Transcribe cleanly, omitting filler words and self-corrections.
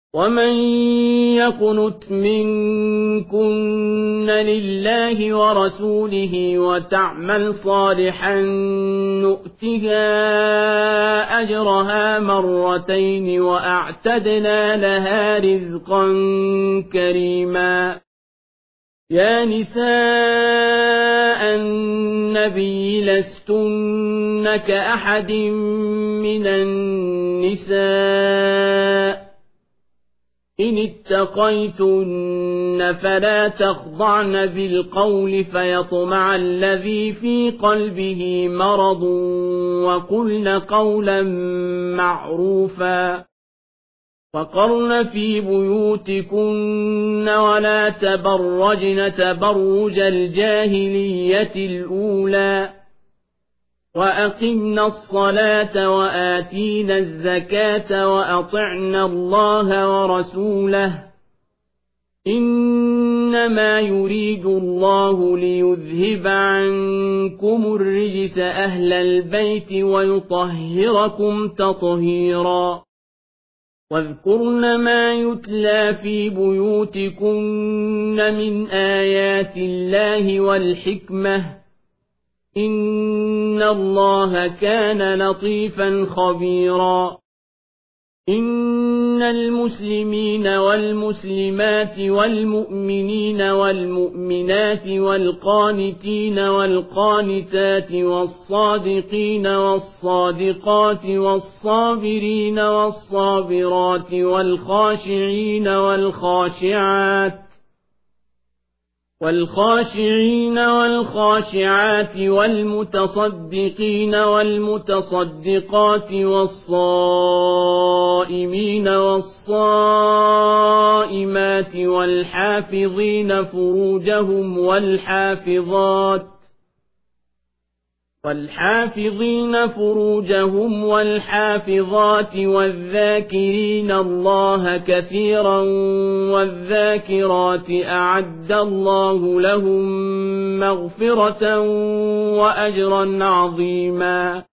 ومن يقنت منكن لله ورسوله وتعمل صالحا نؤتها أجرها مرتين وأعتدنا لها رزقا كريما. يا نساء النبي لستن كأحد من النساء إن اتقيتن فلا تخضعن بالقول فيطمع الذي في قلبه مرض وقلن قولا معروفا وقرن في بيوتكن ولا تبرجن تبرج الجاهلية الأولى وأقمنا الصلاة وآتينا الزكاة وأطعنا الله ورسوله إنما يريد الله ليذهب عنكم الرجس أهل البيت ويطهركم تطهيرا. واذكرن ما يتلى في بيوتكن من آيات الله والحكمة إن الله كان لطيفا خبيرا. إن المسلمين والمسلمات والمؤمنين والمؤمنات والقانتين والقانتات والصادقين والصادقات والصابرين والصابرات والخاشعين والخاشعات والمتصدقين والمتصدقات والصائمين والصائمات والحافظين فروجهم والحافظات والذاكرين الله كثيرا والذاكرات أعد الله لهم مغفرة وأجرا عظيما.